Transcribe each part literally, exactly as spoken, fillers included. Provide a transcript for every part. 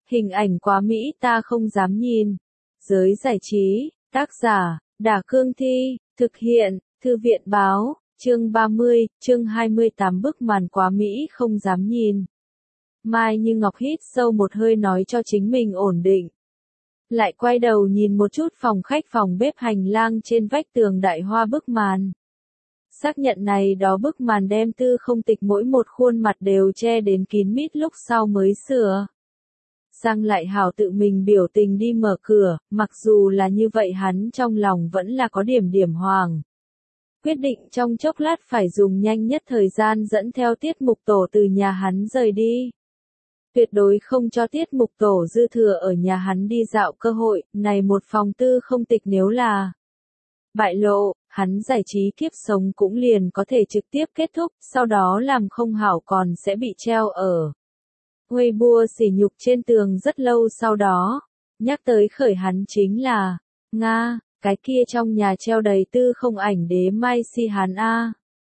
Hình ảnh quá mỹ ta không dám nhìn. Giới giải trí, tác giả, Đả Cương Thi, thực hiện, Thư viện Báo, chương ba mươi, chương hai mươi tám bức màn quá mỹ không dám nhìn. Mai Như Ngọc hít sâu một hơi nói cho chính mình ổn định. Lại quay đầu nhìn một chút phòng khách phòng bếp hành lang trên vách tường đại hoa bức màn. Xác nhận này đó bức màn đem Tư Không Tịch mỗi một khuôn mặt đều che đến kín mít lúc sau mới sửa. Sang lại hảo tự mình biểu tình đi mở cửa, mặc dù là như vậy hắn trong lòng vẫn là có điểm điểm hoàng. Quyết định trong chốc lát phải dùng nhanh nhất thời gian dẫn theo tiết mục tổ từ nhà hắn rời đi. Tuyệt đối không cho tiết mục tổ dư thừa ở nhà hắn đi dạo cơ hội, này một phòng Tư Không Tịch nếu là bại lộ, hắn giải trí kiếp sống cũng liền có thể trực tiếp kết thúc, sau đó làm không hảo còn sẽ bị treo ở Weibo sỉ nhục trên tường rất lâu sau đó. Nhắc tới khởi hắn chính là Nga, cái kia trong nhà treo đầy Tư Không ảnh đế Mai Si hắn a.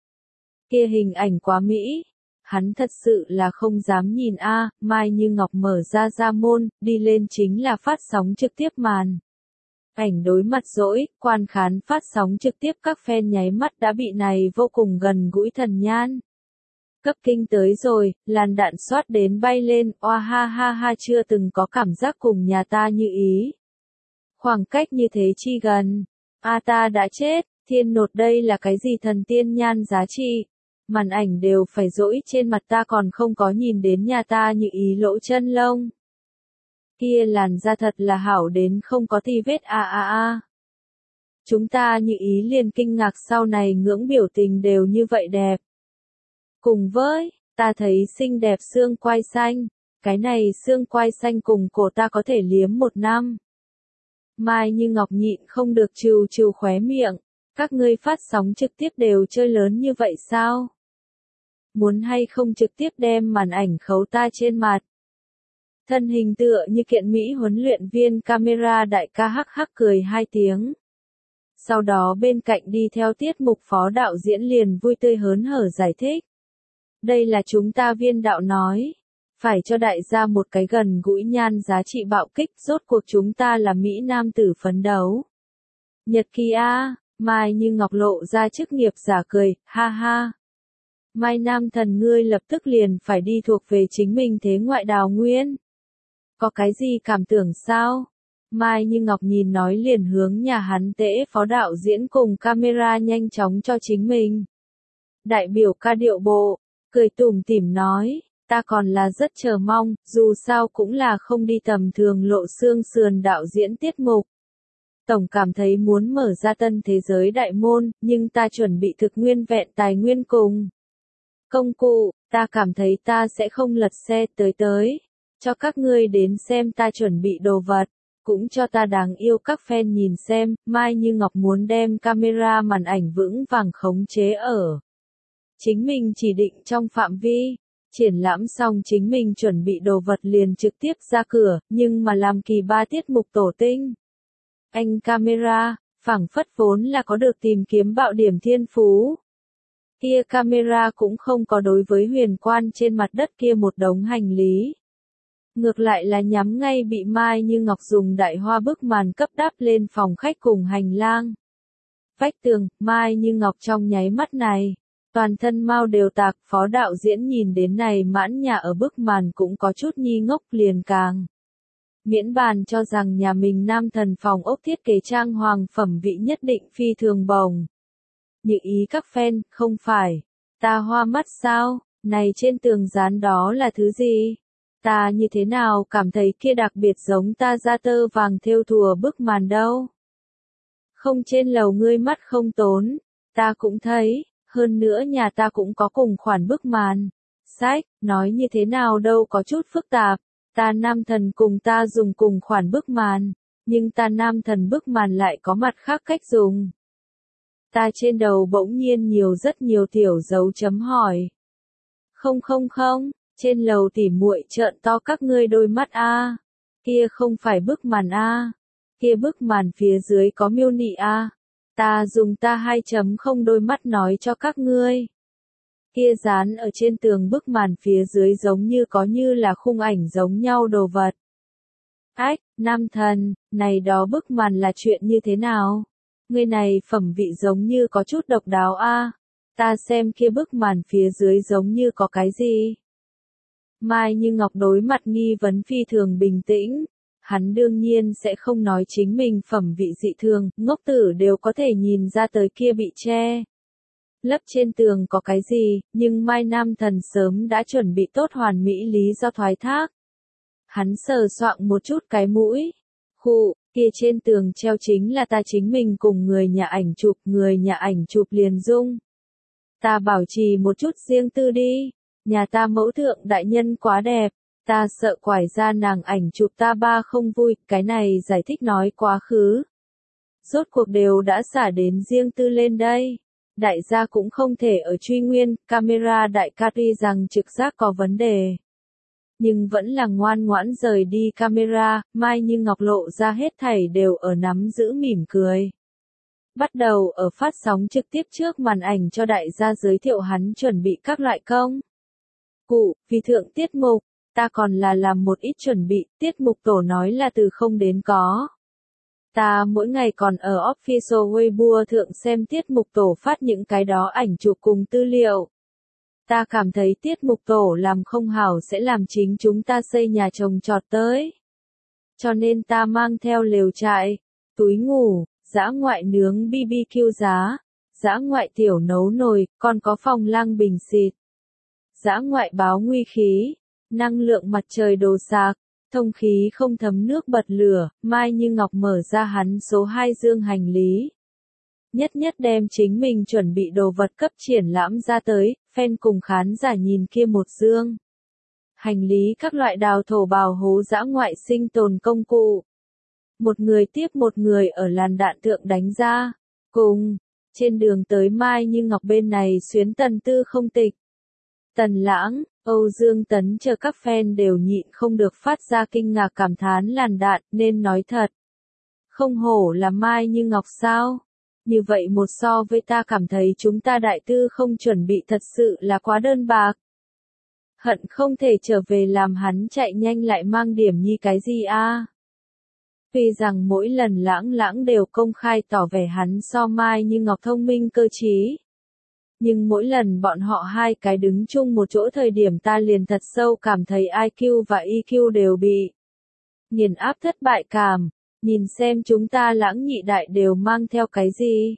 Kia hình ảnh quá mỹ, hắn thật sự là không dám nhìn a. Mai Như Ngọc mở ra ra môn, đi lên chính là phát sóng trực tiếp màn. Ảnh đối mặt dỗi, quan khán phát sóng trực tiếp các fan nháy mắt đã bị này vô cùng gần gũi thần nhan cấp kinh tới rồi, làn đạn xoát đến bay lên, oa ha ha ha chưa từng có cảm giác cùng nhà ta như ý. Khoảng cách như thế chi gần, a ta đã chết, thiên nột đây là cái gì thần tiên nhan giá trị, màn ảnh đều phải dỗi trên mặt ta còn không có nhìn đến nhà ta như ý lỗ chân lông. Kia làn da thật là hảo đến không có tì vết a a a. Chúng ta như ý liền kinh ngạc sau này ngưỡng biểu tình đều như vậy đẹp. Cùng với, ta thấy xinh đẹp xương quai xanh, cái này xương quai xanh cùng cổ ta có thể liếm một năm. Mai Như Ngọc nhịn không được trừ trừ khóe miệng, các ngươi phát sóng trực tiếp đều chơi lớn như vậy sao? Muốn hay không trực tiếp đem màn ảnh khấu ta trên mặt? Thân hình tựa như kiện Mỹ huấn luyện viên camera đại ca hắc hắc cười hai tiếng. Sau đó bên cạnh đi theo tiết mục phó đạo diễn liền vui tươi hớn hở giải thích. Đây là chúng ta viên đạo nói. Phải cho đại gia một cái gần gũi nhan giá trị bạo kích, rốt cuộc chúng ta là Mỹ nam tử phấn đấu. Nhật kỳ a, Mai Như Ngọc lộ ra chức nghiệp giả cười, ha ha. Mai nam thần ngươi lập tức liền phải đi thuộc về chính mình thế ngoại đào nguyên. Có cái gì cảm tưởng sao? Mai Như Ngọc nhìn nói liền hướng nhà hắn tễ phó đạo diễn cùng camera nhanh chóng cho chính mình. Đại biểu ca điệu bộ, cười tủm tỉm nói, ta còn là rất chờ mong, dù sao cũng là không đi tầm thường lộ xương sườn đạo diễn tiết mục. Tổng cảm thấy muốn mở ra tân thế giới đại môn, nhưng ta chuẩn bị thực nguyên vẹn tài nguyên cùng công cụ, ta cảm thấy ta sẽ không lật xe tới tới. Cho các ngươi đến xem ta chuẩn bị đồ vật, cũng cho ta đáng yêu các fan nhìn xem, Mai Như Ngọc muốn đem camera màn ảnh vững vàng khống chế ở chính mình chỉ định trong phạm vi. Triển lãm xong chính mình chuẩn bị đồ vật liền trực tiếp ra cửa, nhưng mà làm kỳ ba tiết mục tổ tinh. Anh camera, phảng phất vốn là có được tìm kiếm bạo điểm thiên phú. Kia camera cũng không có đối với huyền quan trên mặt đất kia một đống hành lý. Ngược lại là nhắm ngay bị Mai Như Ngọc dùng đại hoa bức màn cấp đáp lên phòng khách cùng hành lang. Vách tường, Mai Như Ngọc trong nháy mắt này. Toàn thân mau đều tạc, phó đạo diễn nhìn đến này mãn nhà ở bức màn cũng có chút nhi ngốc liền càng. Miễn bàn cho rằng nhà mình nam thần phòng ốc thiết kế trang hoàng phẩm vị nhất định phi thường bồng. Như ý các fan, không phải. Ta hoa mắt sao, này trên tường dán đó là thứ gì? Ta như thế nào cảm thấy kia đặc biệt giống ta ra tơ vàng thêu thùa bức màn đâu? Không trên lầu ngươi mắt không tốn, ta cũng thấy. Hơn nữa nhà ta cũng có cùng khoản bức màn. Sách, nói như thế nào đâu có chút phức tạp. Ta nam thần cùng ta dùng cùng khoản bức màn, nhưng ta nam thần bức màn lại có mặt khác cách dùng. Ta trên đầu bỗng nhiên nhiều rất nhiều tiểu dấu chấm hỏi. Không không không, trên lầu tỉ muội trợn to các ngươi đôi mắt a. Kia không phải bức màn a. Kia bức màn phía dưới có miêu nị a. Ta dùng ta hai chấm không đôi mắt nói cho các ngươi. Kia dán ở trên tường bức màn phía dưới giống như có như là khung ảnh giống nhau đồ vật. Ách, nam thần, này đó bức màn là chuyện như thế nào? Người này phẩm vị giống như có chút độc đáo a. Ta xem kia bức màn phía dưới giống như có cái gì? Mai Như Ngọc đối mặt nghi vấn phi thường bình tĩnh. Hắn đương nhiên sẽ không nói chính mình phẩm vị dị thường, ngốc tử đều có thể nhìn ra tới kia bị che. Lấp trên tường có cái gì, nhưng Mai Nam Thần sớm đã chuẩn bị tốt hoàn mỹ lý do thoái thác. Hắn sờ soạng một chút cái mũi. Khụ, kia trên tường treo chính là ta chính mình cùng người nhà ảnh chụp, người nhà ảnh chụp liền dung. Ta bảo trì một chút riêng tư đi, nhà ta mẫu thượng đại nhân quá đẹp, ta sợ quải ra nàng ảnh chụp ta ba không vui, cái này giải thích nói quá khứ. Rốt cuộc đều đã xả đến riêng tư lên đây. Đại gia cũng không thể ở truy nguyên, camera đại ca tuy rằng trực giác có vấn đề. Nhưng vẫn là ngoan ngoãn rời đi camera, Mai Như Ngọc lộ ra hết thảy đều ở nắm giữ mỉm cười. Bắt đầu ở phát sóng trực tiếp trước màn ảnh cho đại gia giới thiệu hắn chuẩn bị các loại công. Cụ, vì thượng tiết mục, ta còn là làm một ít chuẩn bị, tiết mục tổ nói là từ không đến có. Ta mỗi ngày còn ở official Weibo thượng xem tiết mục tổ phát những cái đó ảnh chụp cùng tư liệu. Ta cảm thấy tiết mục tổ làm không hảo sẽ làm chính chúng ta xây nhà trồng trọt tới. Cho nên ta mang theo lều trại, túi ngủ, dã ngoại nướng bê bê kiu giá, dã ngoại tiểu nấu nồi, còn có phòng lang bình xịt. Dã ngoại báo nguy khí, năng lượng mặt trời đồ sạc, thông khí không thấm nước bật lửa, Mai Như Ngọc mở ra hắn số hai dương hành lý. Nhất nhất đem chính mình chuẩn bị đồ vật cấp triển lãm ra tới, fan cùng khán giả nhìn kia một dương. Hành lý các loại đào thổ bào hố dã ngoại sinh tồn công cụ. Một người tiếp một người ở làn đạn thượng đánh ra. Cùng, trên đường tới Mai Như Ngọc bên này xuyến Tần Tư không tịch. Tần Lãng, Âu Dương Tấn chờ các fan đều nhịn không được phát ra kinh ngạc cảm thán làn đạn, nên nói thật. Không hổ là Mai Như Ngọc sao? Như vậy một so với ta cảm thấy chúng ta đại tư không chuẩn bị thật sự là quá đơn bạc. Hận không thể trở về làm hắn chạy nhanh lại mang điểm nhi cái gì a. Tuy rằng mỗi lần Lãng Lãng đều công khai tỏ vẻ hắn so Mai Như Ngọc thông minh cơ trí. Nhưng mỗi lần bọn họ hai cái đứng chung một chỗ thời điểm ta liền thật sâu cảm thấy i kiu và e kiu đều bị nghiền áp thất bại cảm. Nhìn xem chúng ta Lãng nhị đại đều mang theo cái gì.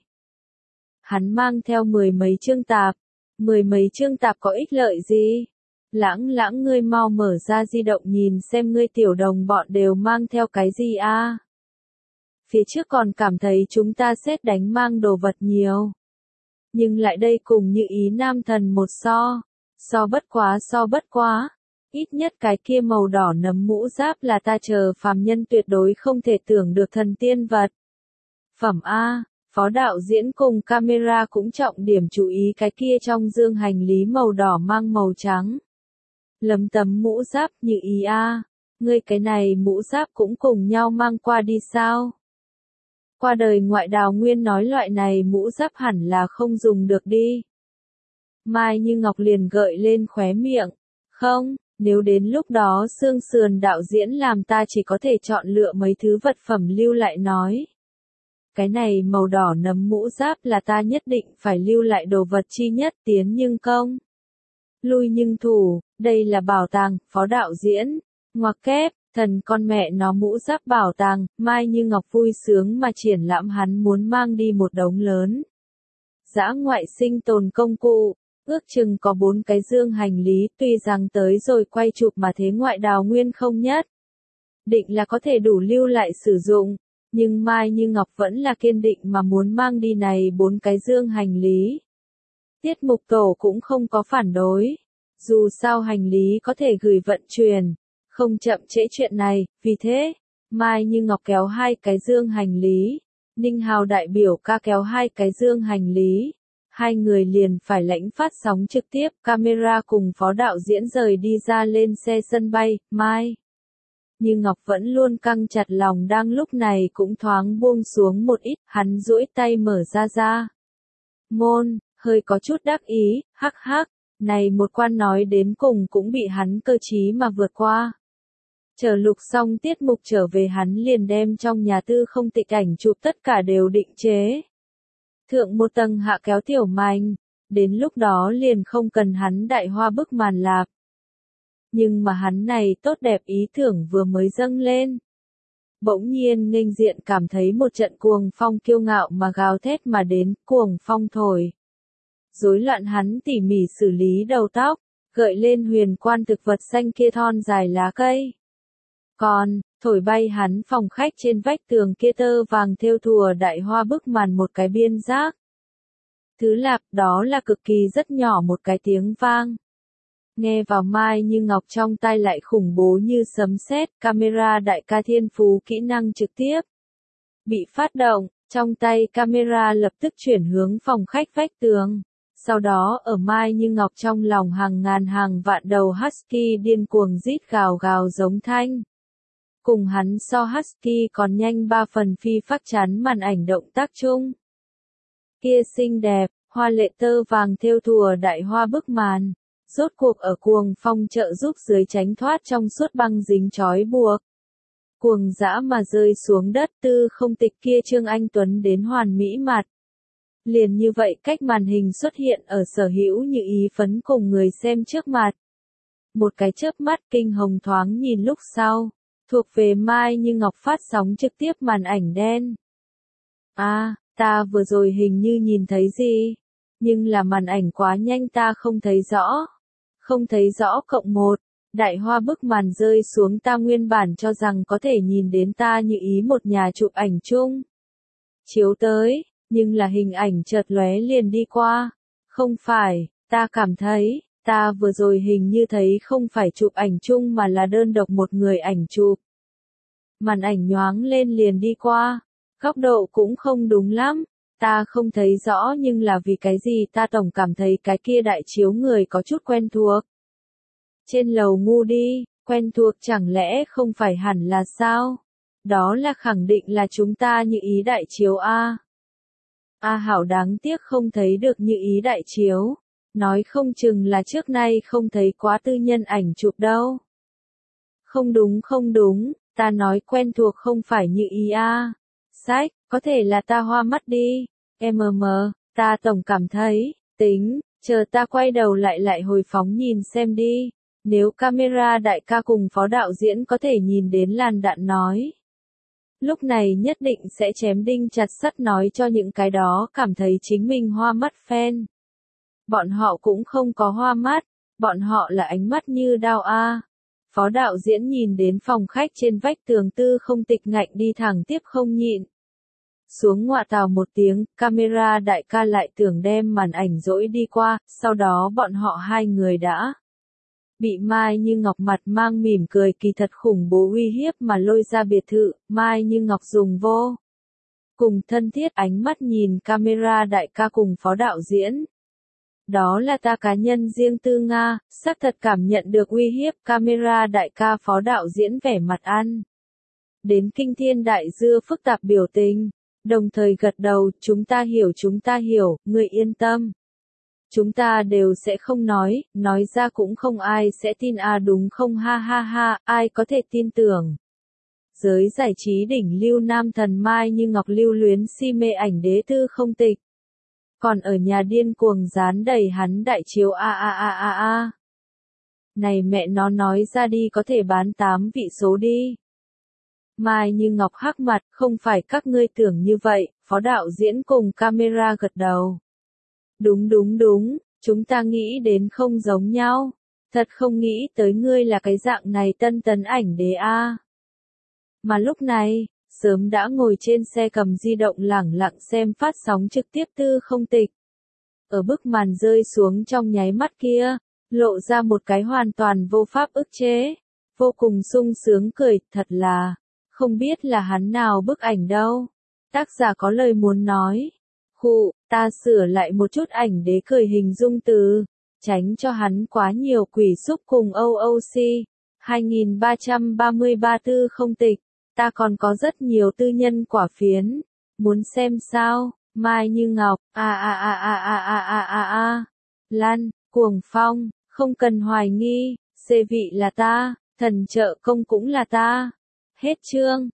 Hắn mang theo mười mấy chương tạp. Mười mấy chương tạp có ích lợi gì? Lãng Lãng ngươi mau mở ra di động nhìn xem ngươi tiểu đồng bọn đều mang theo cái gì a. Phía trước còn cảm thấy chúng ta xét đánh mang đồ vật nhiều. Nhưng lại đây cùng như ý nam thần một so. So bất quá so bất quá. Ít nhất cái kia màu đỏ nấm mũ giáp là ta chờ phàm nhân tuyệt đối không thể tưởng được thần tiên vật. Phẩm A, phó đạo diễn cùng camera cũng trọng điểm chú ý cái kia trong dương hành lý màu đỏ mang màu trắng. Lấm tấm mũ giáp như ý A, ngươi cái này mũ giáp cũng cùng nhau mang qua đi sao? Qua đời ngoại đào nguyên nói loại này mũ giáp hẳn là không dùng được đi. Mai Như Ngọc liền gợi lên khóe miệng, không. Nếu đến lúc đó Sương Sườn đạo diễn làm ta chỉ có thể chọn lựa mấy thứ vật phẩm lưu lại nói. Cái này màu đỏ nấm mũ giáp là ta nhất định phải lưu lại đồ vật chi nhất tiến nhưng công. Lui nhưng thủ, đây là bảo tàng, phó đạo diễn. Ngoặc kép, thần con mẹ nó mũ giáp bảo tàng, Mai Như Ngọc vui sướng mà triển lãm hắn muốn mang đi một đống lớn. Dã ngoại sinh tồn công cụ. Ước chừng có bốn cái dương hành lý, tuy rằng tới rồi quay chụp mà thế ngoại đào nguyên không nhất. Định là có thể đủ lưu lại sử dụng, nhưng Mai Như Ngọc vẫn là kiên định mà muốn mang đi này bốn cái dương hành lý. Tiết mục tổ cũng không có phản đối. Dù sao hành lý có thể gửi vận chuyển, không chậm trễ chuyện này, vì thế, Mai Như Ngọc kéo hai cái dương hành lý, Ninh Hào đại biểu ca kéo hai cái dương hành lý. Hai người liền phải lãnh phát sóng trực tiếp, camera cùng phó đạo diễn rời đi ra lên xe sân bay, Mai. Như Ngọc vẫn luôn căng chặt lòng đang lúc này cũng thoáng buông xuống một ít, hắn duỗi tay mở ra ra. Môn, hơi có chút đắc ý, hắc hắc, này một quan nói đến cùng cũng bị hắn cơ trí mà vượt qua. Chờ lục xong tiết mục trở về hắn liền đem trong nhà tư không tịch ảnh chụp tất cả đều định chế. Thượng một tầng hạ kéo tiểu manh, đến lúc đó liền không cần hắn đại hoa bức màn lạc. Nhưng mà hắn này tốt đẹp ý tưởng vừa mới dâng lên. Bỗng nhiên nghênh diện cảm thấy một trận cuồng phong kiêu ngạo mà gào thét mà đến, cuồng phong thổi. Rối loạn hắn tỉ mỉ xử lý đầu tóc, gợi lên huyền quan thực vật xanh kia thon dài lá cây. Còn, thổi bay hắn phòng khách trên vách tường kia tơ vàng thêu thùa đại hoa bức màn một cái biên giác. Thứ lạp đó là cực kỳ rất nhỏ một cái tiếng vang. Nghe vào Mai Như Ngọc trong tai lại khủng bố như sấm sét, camera đại ca thiên phú kỹ năng trực tiếp. Bị phát động, trong tay camera lập tức chuyển hướng phòng khách vách tường. Sau đó ở Mai Như Ngọc trong lòng hàng ngàn hàng vạn đầu husky điên cuồng rít gào gào giống thanh. Cùng hắn so husky còn nhanh ba phần phi phác chắn màn ảnh động tác chung. Kia xinh đẹp, hoa lệ tơ vàng thêu thùa đại hoa bức màn. Rốt cuộc ở cuồng phong trợ giúp dưới tránh thoát trong suốt băng dính trói buộc. Cuồng dã mà rơi xuống đất tư không tịch kia Trương Anh Tuấn đến hoàn mỹ mặt. Liền như vậy cách màn hình xuất hiện ở sở hữu như ý phấn cùng người xem trước mặt. Một cái chớp mắt kinh hồng thoáng nhìn lúc sau, thuộc về Mai Như Ngọc phát sóng trực tiếp màn ảnh đen. À, ta vừa rồi hình như nhìn thấy gì, nhưng là màn ảnh quá nhanh ta không thấy rõ. Không thấy rõ cộng một, đại hoa bức màn rơi xuống ta nguyên bản cho rằng có thể nhìn đến ta như ý một nhà chụp ảnh chung. Chiếu tới, nhưng là hình ảnh chợt lóe liền đi qua. Không phải, ta cảm thấy, ta vừa rồi hình như thấy không phải chụp ảnh chung mà là đơn độc một người ảnh chụp. Màn ảnh nhoáng lên liền đi qua, góc độ cũng không đúng lắm. Ta không thấy rõ nhưng là vì cái gì ta tổng cảm thấy cái kia đại chiếu người có chút quen thuộc. Trên lầu ngu đi, quen thuộc chẳng lẽ không phải hẳn là sao? Đó là khẳng định là chúng ta như ý đại chiếu A. A hảo đáng tiếc không thấy được như ý đại chiếu. Nói không chừng là trước nay không thấy quá tư nhân ảnh chụp đâu. Không đúng không đúng, ta nói quen thuộc không phải như ý A. Sách, có thể là ta hoa mắt đi. Mm, ta tổng cảm thấy, tính, chờ ta quay đầu lại lại hồi phóng nhìn xem đi. Nếu camera đại ca cùng phó đạo diễn có thể nhìn đến làn đạn nói. Lúc này nhất định sẽ chém đinh chặt sắt nói cho những cái đó cảm thấy chính mình hoa mắt fan. Bọn họ cũng không có hoa mắt, bọn họ là ánh mắt như đao a. Phó đạo diễn nhìn đến phòng khách trên vách tường tư không tịch ngạnh đi thẳng tiếp không nhịn. Xuống ngọa tào một tiếng, camera đại ca lại tưởng đem màn ảnh dỗi đi qua, sau đó bọn họ hai người đã bị Mai Như Ngọc mặt mang mỉm cười kỳ thật khủng bố uy hiếp mà lôi ra biệt thự. Mai Như Ngọc dùng vô cùng thân thiết ánh mắt nhìn camera đại ca cùng phó đạo diễn. Đó là ta cá nhân riêng tư Nga, xác thật cảm nhận được uy hiếp. Camera đại ca phó đạo diễn vẻ mặt ăn đến kinh thiên đại dưa phức tạp biểu tình, đồng thời gật đầu, chúng ta hiểu chúng ta hiểu, người yên tâm. Chúng ta đều sẽ không nói, nói ra cũng không ai sẽ tin à đúng không ha ha ha, ai có thể tin tưởng. Giới giải trí đỉnh lưu nam thần Mai Như Ngọc lưu luyến si mê ảnh đế tư không tịch. Còn ở nhà điên cuồng dán đầy hắn đại chiếu a a a a a. Này mẹ nó nói ra đi có thể bán tám vị số đi. Mai Như Ngọc hắc mặt, không phải các ngươi tưởng như vậy, phó đạo diễn cùng camera gật đầu. Đúng đúng đúng, chúng ta nghĩ đến không giống nhau. Thật không nghĩ tới ngươi là cái dạng này tân tấn ảnh đế a. Mà lúc này, sớm đã ngồi trên xe cầm di động lẳng lặng xem phát sóng trực tiếp tư không tịch. Ở bức màn rơi xuống trong nháy mắt kia, lộ ra một cái hoàn toàn vô pháp ức chế. Vô cùng sung sướng cười, thật là, không biết là hắn nào bức ảnh đâu. Tác giả có lời muốn nói. Khụ, ta sửa lại một chút ảnh đế cười hình dung từ, tránh cho hắn quá nhiều quỷ xúc cùng o o xê. hai nghìn ba trăm ba mươi ba tư không tịch, ta còn có rất nhiều tư nhân quả phiến. Muốn xem sao? Mai Như Ngọc, a a a a a a a a a. Lan, cuồng phong, không cần hoài nghi, xê vị là ta, Thần trợ công cũng là ta. Hết chương.